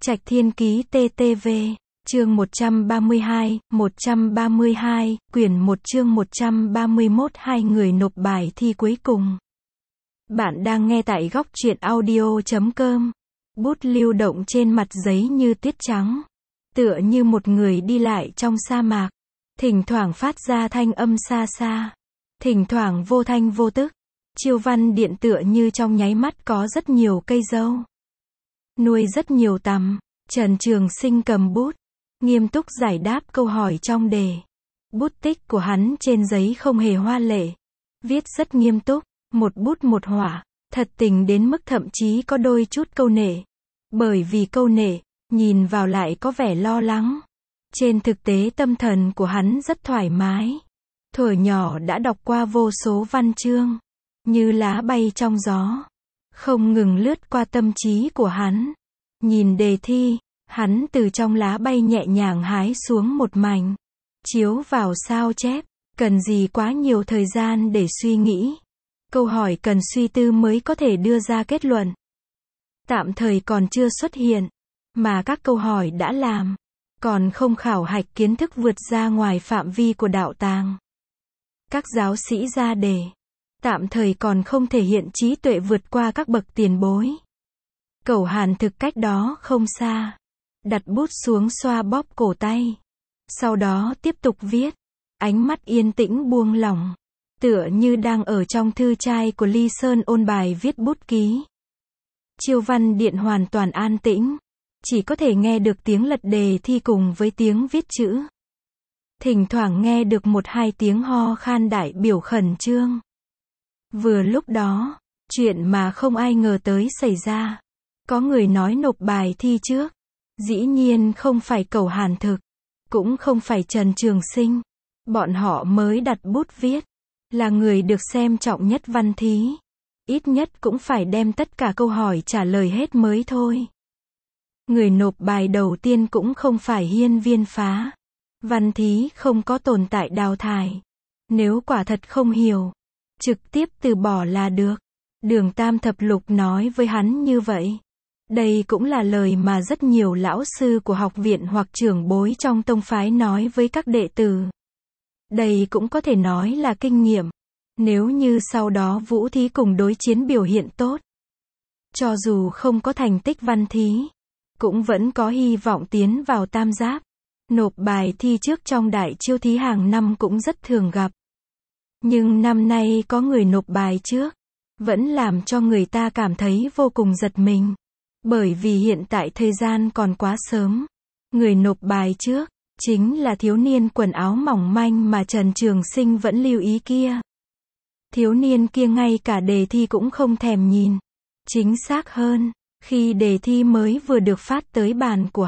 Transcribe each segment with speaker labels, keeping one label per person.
Speaker 1: Trạch Thiên Ký TTV, chương 132, quyển 1 chương 131 hai người nộp bài thi cuối cùng. Bạn đang nghe tại góc truyện audio.com. Bút lưu động trên mặt giấy như tuyết trắng. Tựa như một người đi lại trong sa mạc. Thỉnh thoảng phát ra thanh âm xa xa. Thỉnh thoảng vô thanh vô tức. Chiêu văn điện tựa như trong nháy mắt có rất nhiều cây dâu. Nuôi rất nhiều tằm. Trần Trường Sinh cầm bút, nghiêm túc giải đáp câu hỏi trong đề. Bút tích của hắn trên giấy không hề hoa lệ. Viết rất nghiêm túc, một bút một họa, thật tình đến mức thậm chí có đôi chút câu nệ. Bởi vì câu nệ, nhìn vào lại có vẻ lo lắng. Trên thực tế tâm thần của hắn rất thoải mái. Thuở nhỏ đã đọc qua vô số văn chương, như lá bay trong gió, không ngừng lướt qua tâm trí của hắn. Nhìn đề thi, hắn từ trong lá bay nhẹ nhàng hái xuống một mảnh, chiếu vào sao chép, cần gì quá nhiều thời gian để suy nghĩ. Câu hỏi cần suy tư mới có thể đưa ra kết luận. Tạm thời còn chưa xuất hiện, mà các câu hỏi đã làm, còn không khảo hạch kiến thức vượt ra ngoài phạm vi của đạo tàng. Các giáo sĩ ra đề, tạm thời còn không thể hiện trí tuệ vượt qua các bậc tiền bối. Cẩu Hàn Thực cách đó không xa, đặt bút xuống xoa bóp cổ tay, sau đó tiếp tục viết, ánh mắt yên tĩnh buông lỏng, tựa như đang ở trong thư trai của Ly Sơn ôn bài viết bút ký. Chiêu văn điện hoàn toàn an tĩnh, chỉ có thể nghe được tiếng lật đề thi cùng với tiếng viết chữ. Thỉnh thoảng nghe được một hai tiếng ho khan đại biểu khẩn trương. Vừa lúc đó, chuyện mà không ai ngờ tới xảy ra. Có người nói nộp bài thi trước. Dĩ nhiên không phải Cẩu Hàn Thực, cũng không phải Trần Trường Sinh. Bọn họ mới đặt bút viết, là người được xem trọng nhất văn thí. Ít nhất cũng phải đem tất cả câu hỏi trả lời hết mới thôi. Người nộp bài đầu tiên cũng không phải Hiên Viên Phá. Văn thí không có tồn tại đào thải. Nếu quả thật không hiểu, trực tiếp từ bỏ là được. Đường Tam Thập Lục nói với hắn như vậy. Đây cũng là lời mà rất nhiều lão sư của học viện hoặc trưởng bối trong tông phái nói với các đệ tử. Đây cũng có thể nói là kinh nghiệm. Nếu như sau đó vũ thí cùng đối chiến biểu hiện tốt, cho dù không có thành tích văn thí, cũng vẫn có hy vọng tiến vào tam giáp. Nộp bài thi trước trong đại chiêu thí hàng năm cũng rất thường gặp. Nhưng năm nay có người nộp bài trước, vẫn làm cho người ta cảm thấy vô cùng giật mình. Bởi vì hiện tại thời gian còn quá sớm. Người nộp bài trước, chính là thiếu niên quần áo mỏng manh mà Trần Trường Sinh vẫn lưu ý kia. Thiếu niên kia ngay cả đề thi cũng không thèm nhìn. Chính xác hơn, khi đề thi mới vừa được phát tới bàn của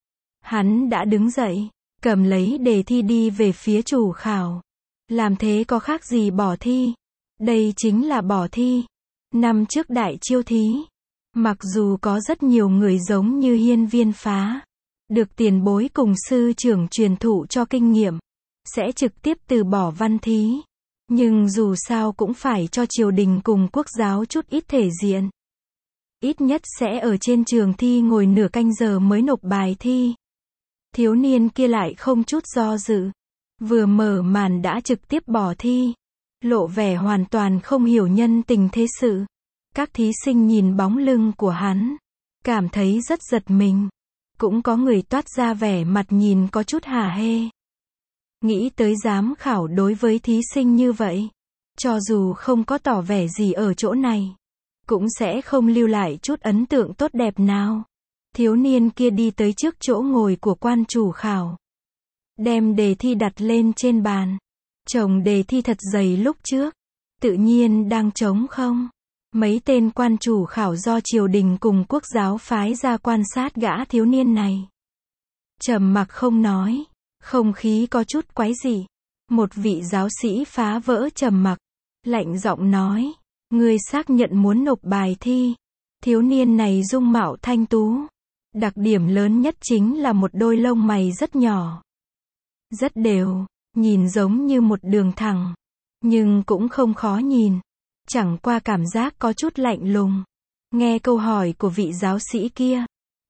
Speaker 1: hắn đã đứng dậy, cầm lấy đề thi đi về phía chủ khảo. Làm thế có khác gì bỏ thi? Đây chính là bỏ thi. Năm trước đại chiêu thí, mặc dù có rất nhiều người giống như Hiên Viên Phá, được tiền bối cùng sư trưởng truyền thụ cho kinh nghiệm, sẽ trực tiếp từ bỏ văn thí. Nhưng dù sao cũng phải cho triều đình cùng quốc giáo chút ít thể diện. Ít nhất sẽ ở trên trường thi ngồi nửa canh giờ mới nộp bài thi. Thiếu niên kia lại không chút do dự. Vừa mở màn đã trực tiếp bỏ thi. Lộ vẻ hoàn toàn không hiểu nhân tình thế sự. Các thí sinh nhìn bóng lưng của hắn, cảm thấy rất giật mình. Cũng có người toát ra vẻ mặt nhìn có chút hả hê. Nghĩ tới giám khảo đối với thí sinh như vậy, cho dù không có tỏ vẻ gì ở chỗ này, cũng sẽ không lưu lại chút ấn tượng tốt đẹp nào. Thiếu niên kia đi tới trước chỗ ngồi của quan chủ khảo, đem đề thi đặt lên trên bàn. Chồng đề thi thật dày lúc trước, tự nhiên đang trống không. Mấy tên quan chủ khảo do triều đình cùng quốc giáo phái ra quan sát gã thiếu niên này. Trầm mặc không nói, không khí có chút quái dị. Một vị giáo sĩ phá vỡ trầm mặc, lạnh giọng nói, ngươi xác nhận muốn nộp bài thi. Thiếu niên này dung mạo thanh tú. Đặc điểm lớn nhất chính là một đôi lông mày rất nhỏ, rất đều, nhìn giống như một đường thẳng, nhưng cũng không khó nhìn. Chẳng qua cảm giác có chút lạnh lùng. Nghe câu hỏi của vị giáo sĩ kia,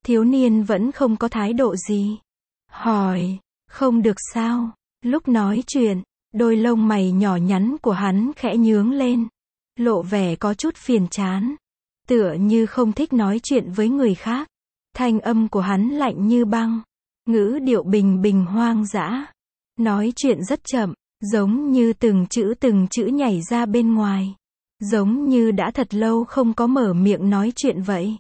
Speaker 1: Thiếu niên vẫn không có thái độ gì. Hỏi, không được sao? Lúc nói chuyện, đôi lông mày nhỏ nhắn của hắn khẽ nhướng lên, lộ vẻ có chút phiền chán, tựa như không thích nói chuyện với người khác. Thanh âm của hắn lạnh như băng, ngữ điệu bình bình hoang dã, nói chuyện rất chậm, giống như từng chữ nhảy ra bên ngoài, giống như đã thật lâu không có mở miệng nói chuyện vậy.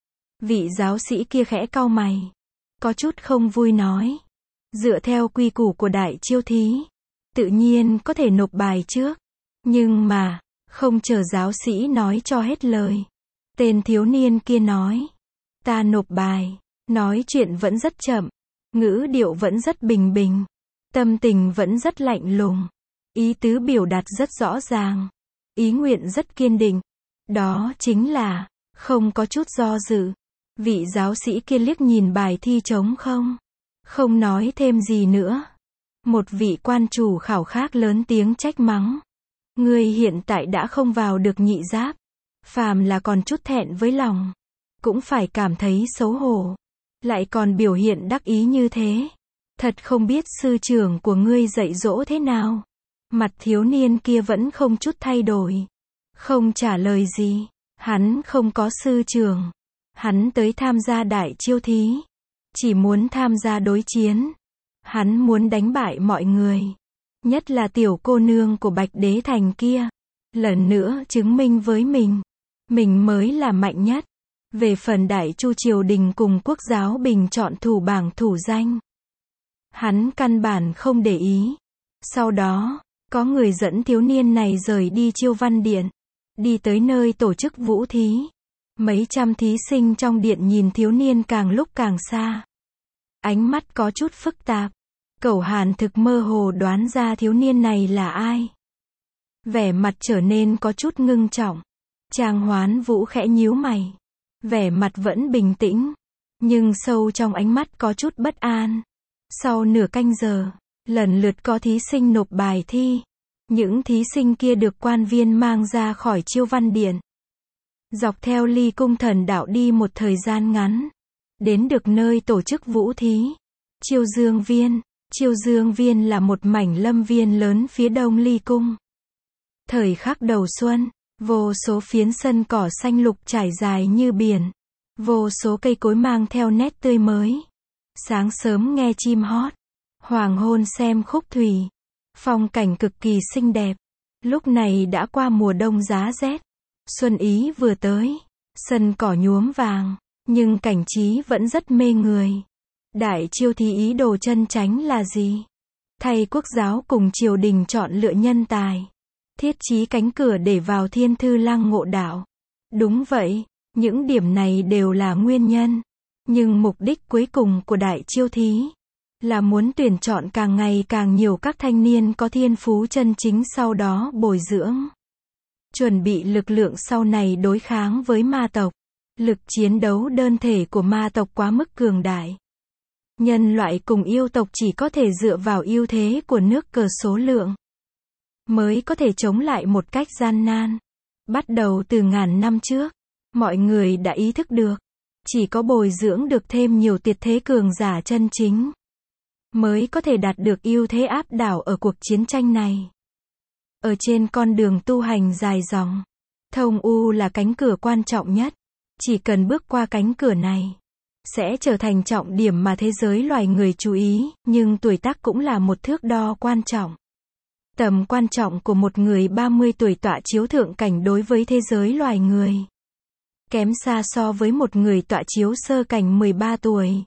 Speaker 1: Vị giáo sĩ kia khẽ cau mày, có chút không vui nói, dựa theo quy củ của đại chiêu thí, tự nhiên có thể nộp bài trước, nhưng mà, không chờ giáo sĩ nói cho hết lời, tên thiếu niên kia nói, ta nộp bài, nói chuyện vẫn rất chậm, ngữ điệu vẫn rất bình bình, tâm tình vẫn rất lạnh lùng, ý tứ biểu đạt rất rõ ràng, ý nguyện rất kiên định, đó chính là, không có chút do dự. Vị giáo sĩ kia liếc nhìn bài thi trống không nói thêm gì nữa. Một vị quan chủ khảo khác lớn tiếng trách mắng. Ngươi hiện tại đã không vào được nhị giáp. Phàm là còn chút thẹn với lòng, cũng phải cảm thấy xấu hổ. Lại còn biểu hiện đắc ý như thế. Thật không biết sư trưởng của ngươi dạy dỗ thế nào. Mặt thiếu niên kia vẫn không chút thay đổi. Không trả lời gì. Hắn không có sư trưởng. Hắn tới tham gia đại chiêu thí. Chỉ muốn tham gia đối chiến. Hắn muốn đánh bại mọi người. Nhất là tiểu cô nương của Bạch Đế Thành kia. Lần nữa chứng minh với mình mới là mạnh nhất. Về phần Đại Chu triều đình cùng quốc giáo bình chọn thủ bảng thủ danh, hắn căn bản không để ý. Sau đó, có người dẫn thiếu niên này rời đi Chiêu Văn Điện. Đi tới nơi tổ chức vũ thí. Mấy trăm thí sinh trong điện nhìn thiếu niên càng lúc càng xa. Ánh mắt có chút phức tạp. Cẩu Hàn thực mơ hồ đoán ra thiếu niên này là ai. Vẻ mặt trở nên có chút ngưng trọng. Trang Hoán Vũ khẽ nhíu mày. Vẻ mặt vẫn bình tĩnh. Nhưng sâu trong ánh mắt có chút bất an. Sau nửa canh giờ, lần lượt có thí sinh nộp bài thi. Những thí sinh kia được quan viên mang ra khỏi Chiêu Văn Điện. Dọc theo Ly Cung Thần Đạo đi một thời gian ngắn. Đến được nơi tổ chức vũ thí. Chiêu Dương Viên. Chiêu Dương Viên là một mảnh lâm viên lớn phía đông Ly Cung. Thời khắc đầu xuân, vô số phiến sân cỏ xanh lục trải dài như biển. Vô số cây cối mang theo nét tươi mới. Sáng sớm nghe chim hót. Hoàng hôn xem khúc thủy. Phong cảnh cực kỳ xinh đẹp. Lúc này đã qua mùa đông giá rét. Xuân ý vừa tới. Sân cỏ nhuốm vàng. Nhưng cảnh trí vẫn rất mê người. Đại chiêu thí ý đồ chân chánh là gì? Thay quốc giáo cùng triều đình chọn lựa nhân tài. Thiết trí cánh cửa để vào Thiên Thư Lăng ngộ đạo. Đúng vậy, những điểm này đều là nguyên nhân. Nhưng mục đích cuối cùng của đại chiêu thí là muốn tuyển chọn càng ngày càng nhiều các thanh niên có thiên phú chân chính, sau đó bồi dưỡng. Chuẩn bị lực lượng sau này đối kháng với ma tộc. Lực chiến đấu đơn thể của ma tộc quá mức cường đại. Nhân loại cùng yêu tộc chỉ có thể dựa vào ưu thế của nước cờ số lượng mới có thể chống lại một cách gian nan. Bắt đầu từ ngàn năm trước, mọi người đã ý thức được, chỉ có bồi dưỡng được thêm nhiều tuyệt thế cường giả chân chính, mới có thể đạt được ưu thế áp đảo ở cuộc chiến tranh này. Ở trên con đường tu hành dài dòng, Thông U là cánh cửa quan trọng nhất. Chỉ cần bước qua cánh cửa này, sẽ trở thành trọng điểm mà thế giới loài người chú ý, nhưng tuổi tác cũng là một thước đo quan trọng. Tầm quan trọng của một người 30 tuổi tọa chiếu thượng cảnh đối với thế giới loài người kém xa so với một người tọa chiếu sơ cảnh 13 tuổi.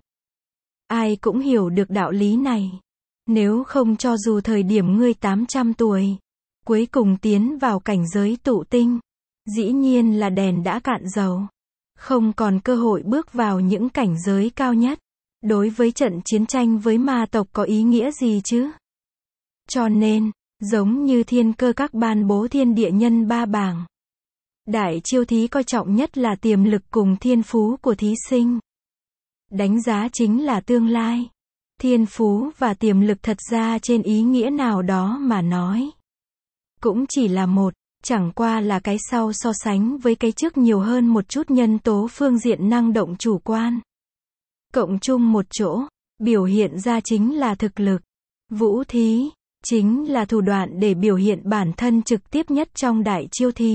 Speaker 1: Ai cũng hiểu được đạo lý này. Nếu không cho dù thời điểm ngươi 800 tuổi, cuối cùng tiến vào cảnh giới tụ tinh, dĩ nhiên là đèn đã cạn dầu. Không còn cơ hội bước vào những cảnh giới cao nhất. Đối với trận chiến tranh với ma tộc có ý nghĩa gì chứ? Cho nên, giống như Thiên Cơ Các ban bố thiên địa nhân 3 bảng. Đại chiêu thí coi trọng nhất là tiềm lực cùng thiên phú của thí sinh. Đánh giá chính là tương lai. Thiên phú và tiềm lực thật ra trên ý nghĩa nào đó mà nói, cũng chỉ là một. Chẳng qua là cái sau so sánh với cái trước nhiều hơn một chút nhân tố phương diện năng động chủ quan. cộng chung một chỗ, biểu hiện ra chính là thực lực. Vũ thí, chính là thủ đoạn để biểu hiện bản thân trực tiếp nhất trong đại chiêu thí.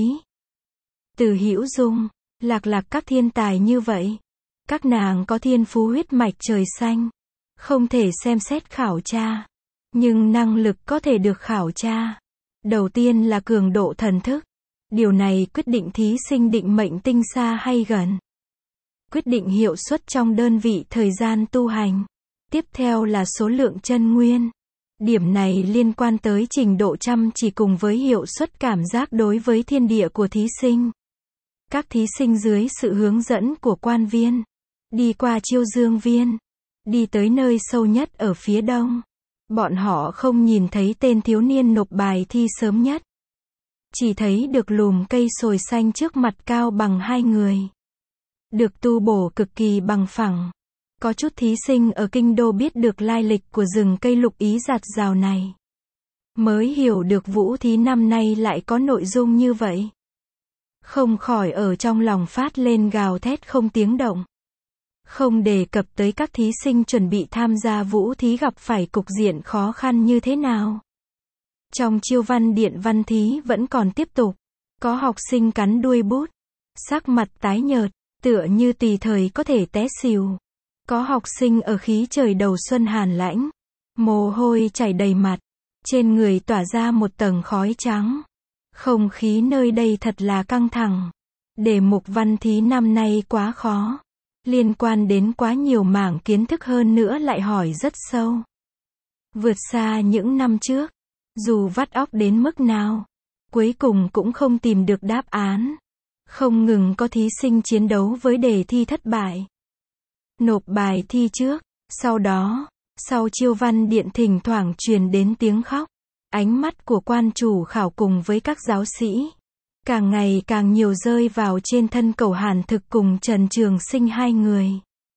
Speaker 1: Từ Hữu Dung, Lạc Lạc các thiên tài như vậy. Các nàng có thiên phú huyết mạch trời xanh. Không thể xem xét khảo tra. Nhưng năng lực có thể được khảo tra. Đầu tiên là cường độ thần thức. Điều này quyết định thí sinh định mệnh tinh xa hay gần. Quyết định hiệu suất trong đơn vị thời gian tu hành. Tiếp theo là số lượng chân nguyên. Điểm này liên quan tới trình độ chăm chỉ cùng với hiệu suất cảm giác đối với thiên địa của thí sinh. Các thí sinh dưới sự hướng dẫn của quan viên, đi qua chiêu dương viên, đi tới nơi sâu nhất ở phía đông. Bọn họ không nhìn thấy tên thiếu niên nộp bài thi sớm nhất. Chỉ thấy được lùm cây sồi xanh trước mặt cao bằng hai người. Được tu bổ cực kỳ bằng phẳng. Có chút thí sinh ở kinh đô biết được lai lịch của rừng cây lục ý giạt rào này. Mới hiểu được vũ thí năm nay lại có nội dung như vậy. Không khỏi ở trong lòng phát lên gào thét không tiếng động. Không đề cập tới các thí sinh chuẩn bị tham gia vũ thí gặp phải cục diện khó khăn như thế nào. Trong chiêu văn điện văn thí vẫn còn tiếp tục. Có học sinh cắn đuôi bút. Sắc mặt tái nhợt, tựa như tùy thời có thể té xỉu. Có học sinh ở khí trời đầu xuân hàn lãnh. Mồ hôi chảy đầy mặt. Trên người tỏa ra một tầng khói trắng. Không khí nơi đây thật là căng thẳng. Đề mục văn thí năm nay quá khó. Liên quan đến quá nhiều mảng kiến thức hơn nữa lại hỏi rất sâu. Vượt xa những năm trước. Dù vắt óc đến mức nào. Cuối cùng cũng không tìm được đáp án. Không ngừng có thí sinh chiến đấu với đề thi thất bại. Nộp bài thi trước. Sau đó, sau chiêu văn điện thỉnh thoảng truyền đến tiếng khóc. Ánh mắt của quan chủ khảo cùng với các giáo sĩ. Càng ngày càng nhiều rơi vào trên thân Cẩu Hàn Thực cùng Trần Trường Sinh hai người.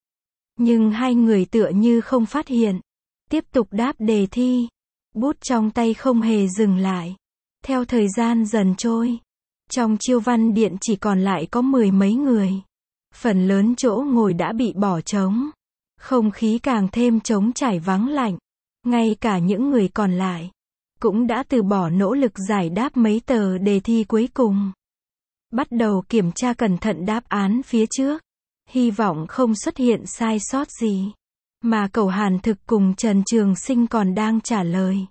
Speaker 1: Nhưng hai người tựa như không phát hiện. Tiếp tục đáp đề thi. Bút trong tay không hề dừng lại. Theo thời gian dần trôi. Trong chiêu văn điện chỉ còn lại có 10 mấy người. Phần lớn chỗ ngồi đã bị bỏ trống. Không khí càng thêm trống trải vắng lạnh. Ngay cả những người còn lại cũng đã từ bỏ nỗ lực giải đáp mấy tờ đề thi cuối cùng. Bắt đầu kiểm tra cẩn thận đáp án phía trước. Hy vọng không xuất hiện sai sót gì. Mà Cẩu Hàn Thực cùng Trần Trường Sinh còn đang trả lời.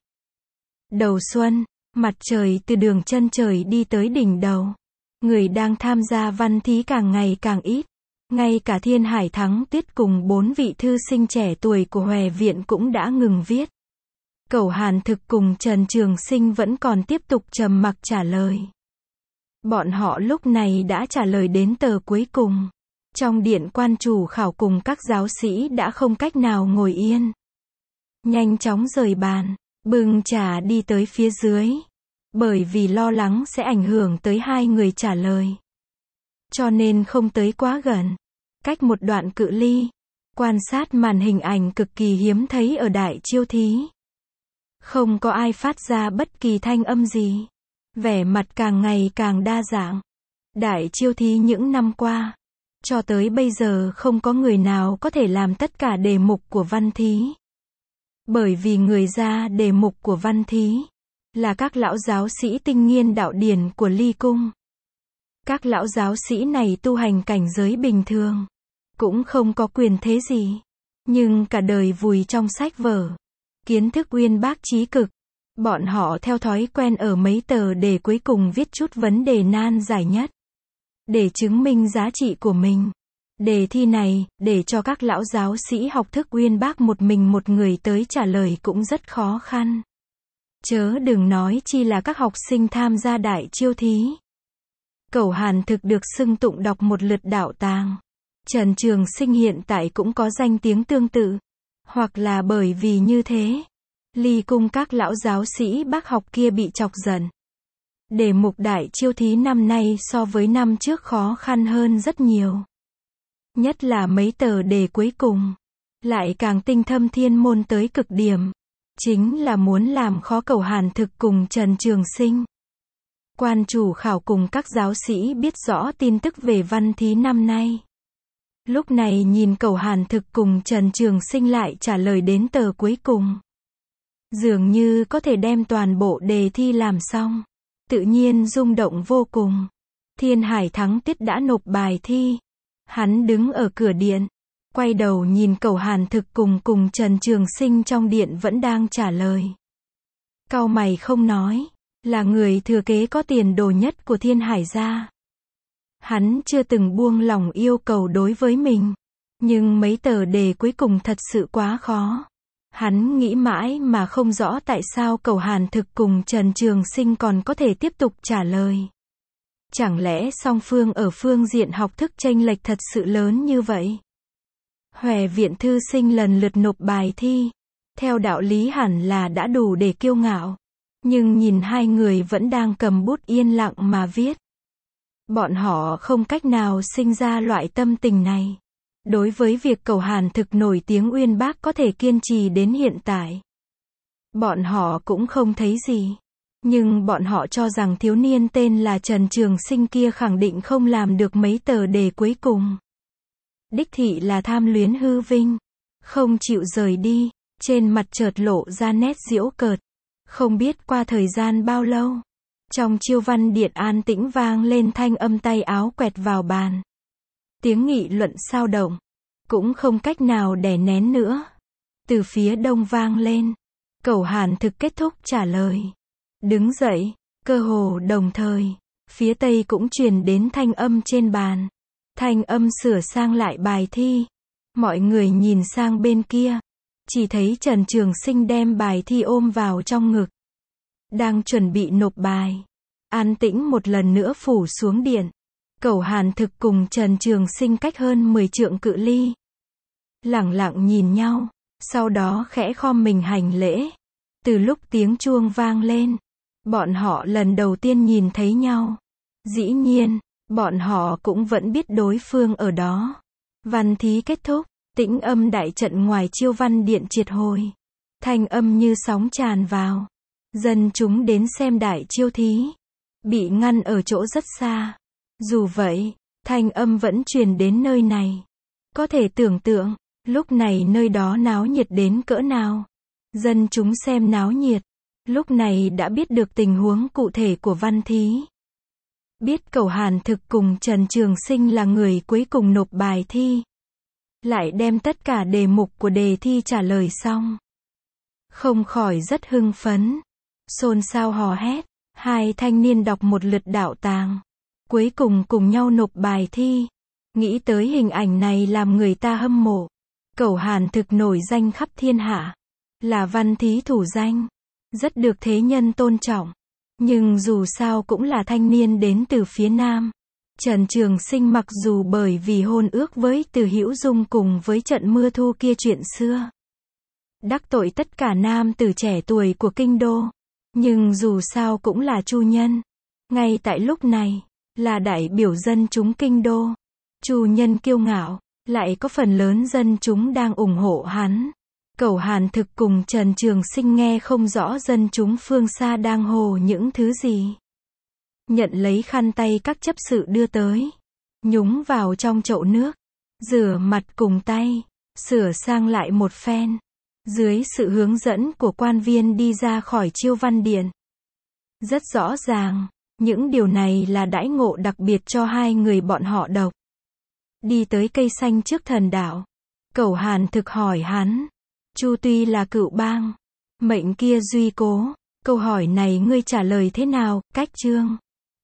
Speaker 1: Đầu xuân, mặt trời từ đường chân trời đi tới đỉnh đầu. Người đang tham gia văn thí càng ngày càng ít. Ngay cả Thiên Hải Thắng Tuyết cùng 4 vị thư sinh trẻ tuổi của Hòe Viện cũng đã ngừng viết. Cẩu Hàn Thực cùng Trần Trường Sinh vẫn còn tiếp tục trầm mặc trả lời. Bọn họ lúc này đã trả lời đến tờ cuối cùng. Trong điện quan chủ khảo cùng các giáo sĩ đã không cách nào ngồi yên. Nhanh chóng rời bàn, bưng trà đi tới phía dưới. Bởi vì lo lắng sẽ ảnh hưởng tới hai người trả lời. Cho nên không tới quá gần. Cách một đoạn cự ly. Quan sát màn hình ảnh cực kỳ hiếm thấy ở đại chiêu thí. Không có ai phát ra bất kỳ thanh âm gì. Vẻ mặt càng ngày càng đa dạng. Đại chiêu thí những năm qua. Cho tới bây giờ không có người nào có thể làm tất cả đề mục của văn thí. Bởi vì người ra đề mục của văn thí là các lão giáo sĩ tinh nghiên đạo điển của Ly Cung. Các lão giáo sĩ này tu hành cảnh giới bình thường. Cũng không có quyền thế gì. Nhưng cả đời vùi trong sách vở. Kiến thức uyên bác trí cực. Bọn họ theo thói quen ở mấy tờ đề cuối cùng viết chút vấn đề nan giải nhất. Để chứng minh giá trị của mình. Đề thi này, để cho các lão giáo sĩ học thức uyên bác một mình một người tới trả lời cũng rất khó khăn. Chớ đừng nói chi là các học sinh tham gia đại chiêu thí. Cẩu Hàn Thực được xưng tụng đọc một lượt đạo tàng. Trần Trường Sinh hiện tại cũng có danh tiếng tương tự. Hoặc là bởi vì như thế. Ly Cung các lão giáo sĩ bác học kia bị chọc giận. Đề mục đại chiêu thí năm nay so với năm trước khó khăn hơn rất nhiều. Nhất là mấy tờ đề cuối cùng. Lại càng tinh thâm thiên môn tới cực điểm. Chính là muốn làm khó Cẩu Hàn Thực cùng Trần Trường Sinh. Quan chủ khảo cùng các giáo sĩ biết rõ tin tức về văn thí năm nay. Lúc này nhìn Cẩu Hàn Thực cùng Trần Trường Sinh lại trả lời đến tờ cuối cùng. Dường như có thể đem toàn bộ đề thi làm xong. Tự nhiên rung động vô cùng. Thiên Hải Thắng Tiết đã nộp bài thi. Hắn đứng ở cửa điện. Quay đầu nhìn Cẩu Hàn Thực cùng Trần Trường Sinh trong điện vẫn đang trả lời. Cau mày không nói. Là người thừa kế có tiền đồ nhất của Thiên Hải gia. Hắn chưa từng buông lòng yêu cầu đối với mình. Nhưng mấy tờ đề cuối cùng thật sự quá khó. Hắn nghĩ mãi mà không rõ tại sao Cẩu Hàn Thực cùng Trần Trường Sinh còn có thể tiếp tục trả lời. Chẳng lẽ song phương ở phương diện học thức chênh lệch thật sự lớn như vậy? Hòe viện thư sinh lần lượt nộp bài thi. Theo đạo lý hẳn là đã đủ để kiêu ngạo. Nhưng nhìn hai người vẫn đang cầm bút yên lặng mà viết. Bọn họ không cách nào sinh ra loại tâm tình này. Đối với việc Cẩu Hàn Thực nổi tiếng uyên bác có thể kiên trì đến hiện tại. Bọn họ cũng không thấy gì. Nhưng bọn họ cho rằng thiếu niên tên là Trần Trường Sinh kia khẳng định không làm được mấy tờ đề cuối cùng. Đích thị là tham luyến hư vinh. Không chịu rời đi. Trên mặt chợt lộ ra nét giễu cợt. Không biết qua thời gian bao lâu. Trong Chiêu Văn Điện an tĩnh vang lên thanh âm tay áo quẹt vào bàn. Tiếng nghị luận xao động. Cũng không cách nào đè nén nữa. Từ phía đông vang lên. Cẩu Hàn Thực kết thúc trả lời. Đứng dậy. Cơ hồ đồng thời. Phía tây cũng truyền đến thanh âm trên bàn. Thanh âm sửa sang lại bài thi. Mọi người nhìn sang bên kia. Chỉ thấy Trần Trường Sinh đem bài thi ôm vào trong ngực. Đang chuẩn bị nộp bài. An tĩnh một lần nữa phủ xuống điện. Cẩu Hàn Thực cùng Trần Trường Sinh cách hơn 10 trượng cự ly. Lẳng lặng nhìn nhau. Sau đó khẽ khom mình hành lễ. Từ lúc tiếng chuông vang lên. Bọn họ lần đầu tiên nhìn thấy nhau. Dĩ nhiên, bọn họ cũng vẫn biết đối phương ở đó. Văn thí kết thúc. Tĩnh âm đại trận ngoài Chiêu Văn Điện triệt hồi. Thanh âm như sóng tràn vào. Dân chúng đến xem đại chiêu thí. Bị ngăn ở chỗ rất xa. Dù vậy, thanh âm vẫn truyền đến nơi này. Có thể tưởng tượng, lúc này nơi đó náo nhiệt đến cỡ nào. Dân chúng xem náo nhiệt. Lúc này đã biết được tình huống cụ thể của văn thí. Biết Cẩu Hàn Thực cùng Trần Trường Sinh là người cuối cùng nộp bài thi. Lại đem tất cả đề mục của đề thi trả lời xong. Không khỏi rất hưng phấn. Xôn xao hò hét. Hai thanh niên đọc một lượt đạo tàng. Cuối cùng cùng nhau nộp bài thi. Nghĩ tới hình ảnh này làm người ta hâm mộ. Cẩu Hàn Thực nổi danh khắp thiên hạ. Là văn thí thủ danh. Rất được thế nhân tôn trọng. Nhưng dù sao cũng là thanh niên đến từ phía Nam. Trần Trường Sinh mặc dù bởi vì hôn ước với Từ Hữu Dung cùng với trận mưa thu kia chuyện xưa. Đắc tội tất cả nam tử trẻ tuổi của kinh đô. Nhưng dù sao cũng là chu nhân. Ngay tại lúc này, là đại biểu dân chúng kinh đô. Chu nhân kiêu ngạo, lại có phần lớn dân chúng đang ủng hộ hắn. Cẩu Hàn Thực cùng Trần Trường Sinh nghe không rõ dân chúng phương xa đang hồ những thứ gì. Nhận lấy khăn tay các chấp sự đưa tới. Nhúng vào trong chậu nước. Rửa mặt cùng tay. Sửa sang lại một phen. Dưới sự hướng dẫn của quan viên đi ra khỏi Chiêu Văn Điện. Rất rõ ràng, những điều này là đãi ngộ đặc biệt cho hai người bọn họ độc. Đi tới cây xanh trước thần đạo. Cẩu Hàn Thực hỏi hắn. Chu tuy là cựu bang. Mệnh kia duy cố. Câu hỏi này ngươi trả lời thế nào, cách chương?